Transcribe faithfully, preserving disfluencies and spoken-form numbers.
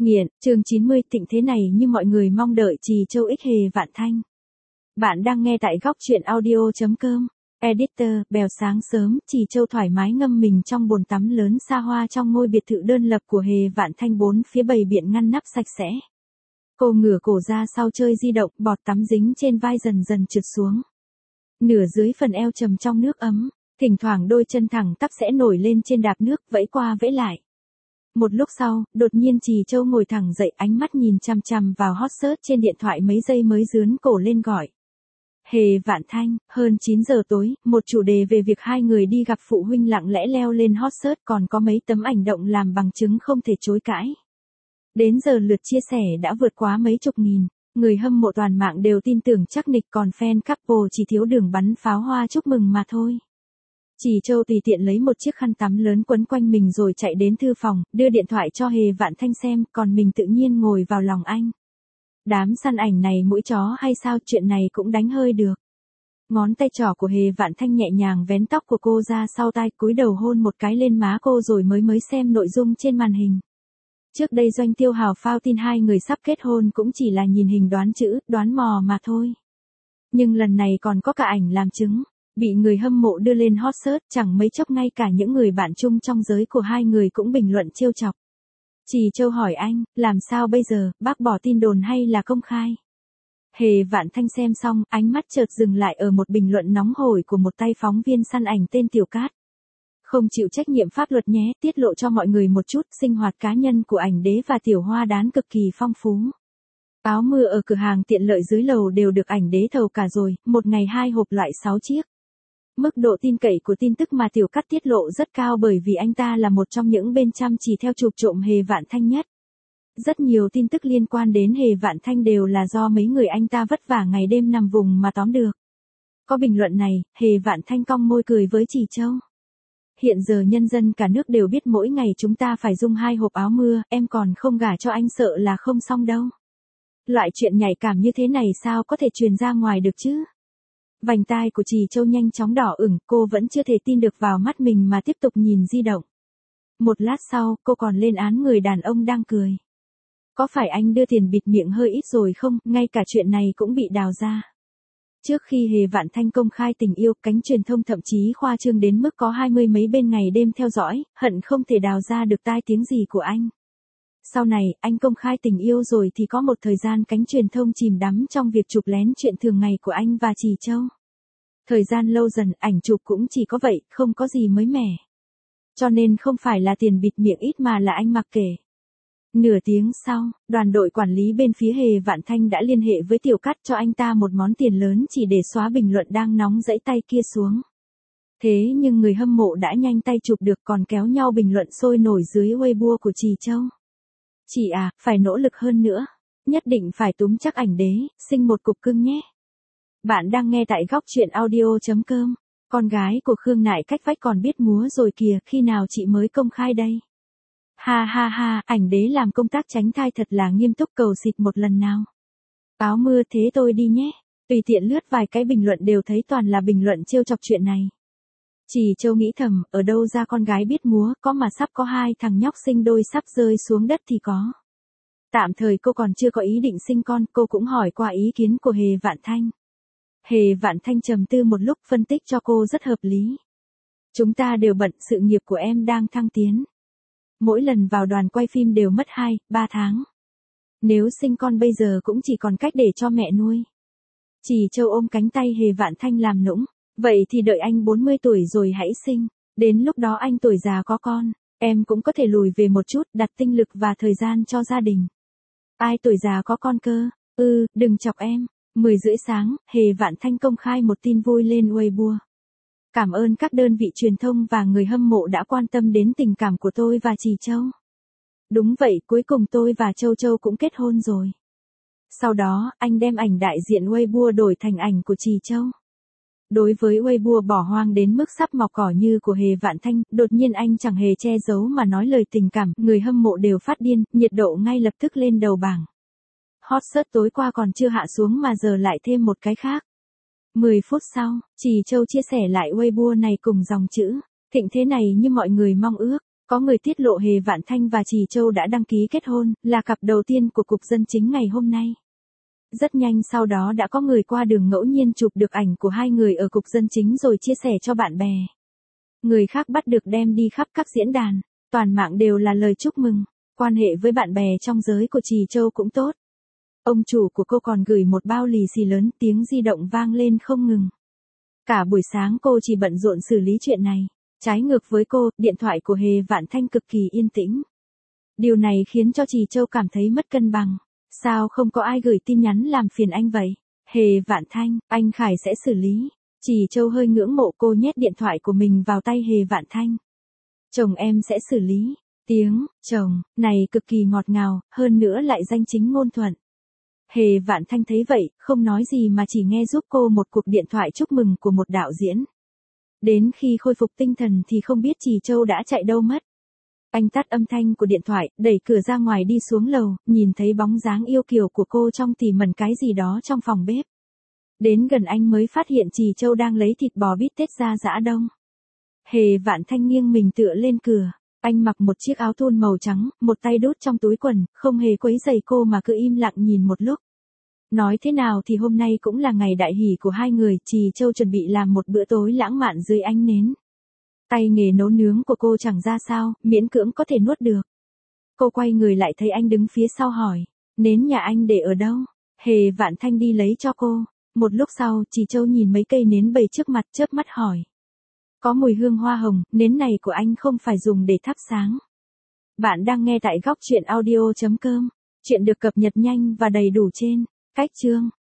Nghiện, chương chín mươi, thịnh thế này như mọi người mong đợi Trì Châu X Hề Vạn Thanh. Bạn đang nghe tại góc truyện audio chấm com. Editor, bèo sáng sớm, Trì Châu thoải mái ngâm mình trong bồn tắm lớn xa hoa trong ngôi biệt thự đơn lập của Hề Vạn Thanh, bốn phía bầy biện ngăn nắp sạch sẽ. Cô ngửa cổ ra sau chơi di động, bọt tắm dính trên vai dần dần trượt xuống. Nửa dưới phần eo trầm trong nước ấm, thỉnh thoảng đôi chân thẳng tắp sẽ nổi lên trên đạp nước, vẫy qua vẫy lại. Một lúc sau, đột nhiên Trì Châu ngồi thẳng dậy, ánh mắt nhìn chằm chằm vào hot search trên điện thoại mấy giây mới dướn cổ lên gọi. Hề Vạn Thanh, hơn chín giờ tối, một chủ đề về việc hai người đi gặp phụ huynh lặng lẽ leo lên hot search, còn có mấy tấm ảnh động làm bằng chứng không thể chối cãi. Đến giờ lượt chia sẻ đã vượt quá mấy chục nghìn, người hâm mộ toàn mạng đều tin tưởng chắc nịch, còn fan couple chỉ thiếu đường bắn pháo hoa chúc mừng mà thôi. Trì Châu tùy tiện lấy một chiếc khăn tắm lớn quấn quanh mình rồi chạy đến thư phòng, đưa điện thoại cho Hề Vạn Thanh xem, còn mình tự nhiên ngồi vào lòng anh. Đám săn ảnh này mũi chó hay sao, chuyện này cũng đánh hơi được. Ngón tay trỏ của Hề Vạn Thanh nhẹ nhàng vén tóc của cô ra sau tai, cúi đầu hôn một cái lên má cô rồi mới mới xem nội dung trên màn hình. Trước đây Doanh Tiêu Hào phao tin hai người sắp kết hôn cũng chỉ là nhìn hình đoán chữ, đoán mò mà thôi. Nhưng lần này còn có cả ảnh làm chứng. Bị người hâm mộ đưa lên hot search, chẳng mấy chốc ngay cả những người bạn chung trong giới của hai người cũng bình luận trêu chọc. Trì Châu hỏi anh, làm sao bây giờ, bác bỏ tin đồn hay là công khai? Hề Vạn Thanh xem xong, ánh mắt chợt dừng lại ở một bình luận nóng hổi của một tay phóng viên săn ảnh tên Tiểu Cát. Không chịu trách nhiệm pháp luật nhé, tiết lộ cho mọi người một chút, sinh hoạt cá nhân của ảnh đế và Tiểu Hoa Đán cực kỳ phong phú. Áo mưa ở cửa hàng tiện lợi dưới lầu đều được ảnh đế thầu cả rồi, một ngày hai hộp loại sáu chiếc. Mức độ tin cậy của tin tức mà Tiểu Cát tiết lộ rất cao bởi vì anh ta là một trong những bên chăm chỉ theo chụp trộm Hề Vạn Thanh nhất. Rất nhiều tin tức liên quan đến Hề Vạn Thanh đều là do mấy người anh ta vất vả ngày đêm nằm vùng mà tóm được. Có bình luận này, Hề Vạn Thanh cong môi cười với Trì Châu. Hiện giờ nhân dân cả nước đều biết mỗi ngày chúng ta phải dùng hai hộp áo mưa, em còn không gả cho anh sợ là không xong đâu. Loại chuyện nhạy cảm như thế này sao có thể truyền ra ngoài được chứ? Vành tai của Trì Châu nhanh chóng đỏ ửng, cô vẫn chưa thể tin được vào mắt mình mà tiếp tục nhìn di động. Một lát sau, cô còn lên án người đàn ông đang cười. Có phải anh đưa tiền bịt miệng hơi ít rồi không, ngay cả chuyện này cũng bị đào ra. Trước khi Hề Vạn Thanh công khai tình yêu, cánh truyền thông thậm chí khoa trương đến mức có hai mươi mấy bên ngày đêm theo dõi, hận không thể đào ra được tai tiếng gì của anh. Sau này, anh công khai tình yêu rồi thì có một thời gian cánh truyền thông chìm đắm trong việc chụp lén chuyện thường ngày của anh và Trì Châu. Thời gian lâu dần, ảnh chụp cũng chỉ có vậy, không có gì mới mẻ. Cho nên không phải là tiền bịt miệng ít mà là anh mặc kệ. Nửa tiếng sau, đoàn đội quản lý bên phía Hề Vạn Thanh đã liên hệ với Tiểu Cát cho anh ta một món tiền lớn chỉ để xóa bình luận đang nóng dẫy tay kia xuống. Thế nhưng người hâm mộ đã nhanh tay chụp được, còn kéo nhau bình luận sôi nổi dưới Weibo của Trì Châu. Chị à, phải nỗ lực hơn nữa. Nhất định phải túm chắc ảnh đế, sinh một cục cưng nhé. Bạn đang nghe tại góc truyện audio chấm com. Con gái của Khương Nại cách vách còn biết múa rồi kìa, khi nào chị mới công khai đây? Ha ha ha, ảnh đế làm công tác tránh thai thật là nghiêm túc, cầu xịt một lần nào. Áo mưa thế tôi đi nhé. Tùy tiện lướt vài cái bình luận đều thấy toàn là bình luận trêu chọc chuyện này. Trì Châu nghĩ thầm, ở đâu ra con gái biết múa, có mà sắp có hai thằng nhóc sinh đôi sắp rơi xuống đất thì có. Tạm thời cô còn chưa có ý định sinh con, cô cũng hỏi qua ý kiến của Hề Vạn Thanh. Hề Vạn Thanh trầm tư một lúc, phân tích cho cô rất hợp lý. Chúng ta đều bận, sự nghiệp của em đang thăng tiến. Mỗi lần vào đoàn quay phim đều mất hai, ba tháng. Nếu sinh con bây giờ cũng chỉ còn cách để cho mẹ nuôi. Trì Châu ôm cánh tay Hề Vạn Thanh làm nũng. Vậy thì đợi anh bốn mươi tuổi rồi hãy sinh. Đến lúc đó anh tuổi già có con, em cũng có thể lùi về một chút, đặt tinh lực và thời gian cho gia đình. Ai tuổi già có con cơ? Ừ, đừng chọc em. mười rưỡi sáng, Hề Vạn Thanh công khai một tin vui lên Weibo. Cảm ơn các đơn vị truyền thông và người hâm mộ đã quan tâm đến tình cảm của tôi và Trì Châu. Đúng vậy, cuối cùng tôi và Châu Châu cũng kết hôn rồi. Sau đó, anh đem ảnh đại diện Weibo đổi thành ảnh của Trì Châu. Đối với Weibo bỏ hoang đến mức sắp mọc cỏ như của Hề Vạn Thanh, đột nhiên anh chẳng hề che giấu mà nói lời tình cảm, người hâm mộ đều phát điên, nhiệt độ ngay lập tức lên đầu bảng. Hot search tối qua còn chưa hạ xuống mà giờ lại thêm một cái khác. mười phút sau, Trì Châu chia sẻ lại Weibo này cùng dòng chữ, thịnh thế này như mọi người mong ước. Có người tiết lộ Hề Vạn Thanh và Trì Châu đã đăng ký kết hôn, là cặp đầu tiên của Cục Dân Chính ngày hôm nay. Rất nhanh sau đó đã có người qua đường ngẫu nhiên chụp được ảnh của hai người ở Cục Dân Chính rồi chia sẻ cho bạn bè. Người khác bắt được đem đi khắp các diễn đàn, toàn mạng đều là lời chúc mừng, quan hệ với bạn bè trong giới của Trì Châu cũng tốt. Ông chủ của cô còn gửi một bao lì xì lớn, tiếng di động vang lên không ngừng. Cả buổi sáng cô chỉ bận rộn xử lý chuyện này. Trái ngược với cô, điện thoại của Hề Vạn Thanh cực kỳ yên tĩnh. Điều này khiến cho Trì Châu cảm thấy mất cân bằng. Sao không có ai gửi tin nhắn làm phiền anh vậy? Hề Vạn Thanh, anh Khải sẽ xử lý. Trì Châu hơi ngưỡng mộ cô nhét điện thoại của mình vào tay Hề Vạn Thanh. Chồng em sẽ xử lý. Tiếng, chồng, này cực kỳ ngọt ngào, hơn nữa lại danh chính ngôn thuận. Hề Vạn Thanh thấy vậy, không nói gì mà chỉ nghe giúp cô một cuộc điện thoại chúc mừng của một đạo diễn. Đến khi khôi phục tinh thần thì không biết Trì Châu đã chạy đâu mất. Anh tắt âm thanh của điện thoại, đẩy cửa ra ngoài đi xuống lầu, nhìn thấy bóng dáng yêu kiều của cô trong tỉ mẩn cái gì đó trong phòng bếp. Đến gần anh mới phát hiện Trì Châu đang lấy thịt bò bít tết ra giã đông. Hề Vạn Thanh nghiêng mình tựa lên cửa. Anh mặc một chiếc áo thun màu trắng, một tay đút trong túi quần, không hề quấy rầy cô mà cứ im lặng nhìn một lúc. Nói thế nào thì hôm nay cũng là ngày đại hỷ của hai người, Trì Châu chuẩn bị làm một bữa tối lãng mạn dưới ánh nến. Tay nghề nấu nướng của cô chẳng ra sao, miễn cưỡng có thể nuốt được. Cô quay người lại thấy anh đứng phía sau hỏi, nến nhà anh để ở đâu? Hề Vạn Thanh đi lấy cho cô. Một lúc sau, Trì Châu nhìn mấy cây nến bày trước mặt chớp mắt hỏi. Có mùi hương hoa hồng, nến này của anh không phải dùng để thắp sáng. Bạn đang nghe tại góc truyện audio chấm com. Chuyện được cập nhật nhanh và đầy đủ trên cách chương.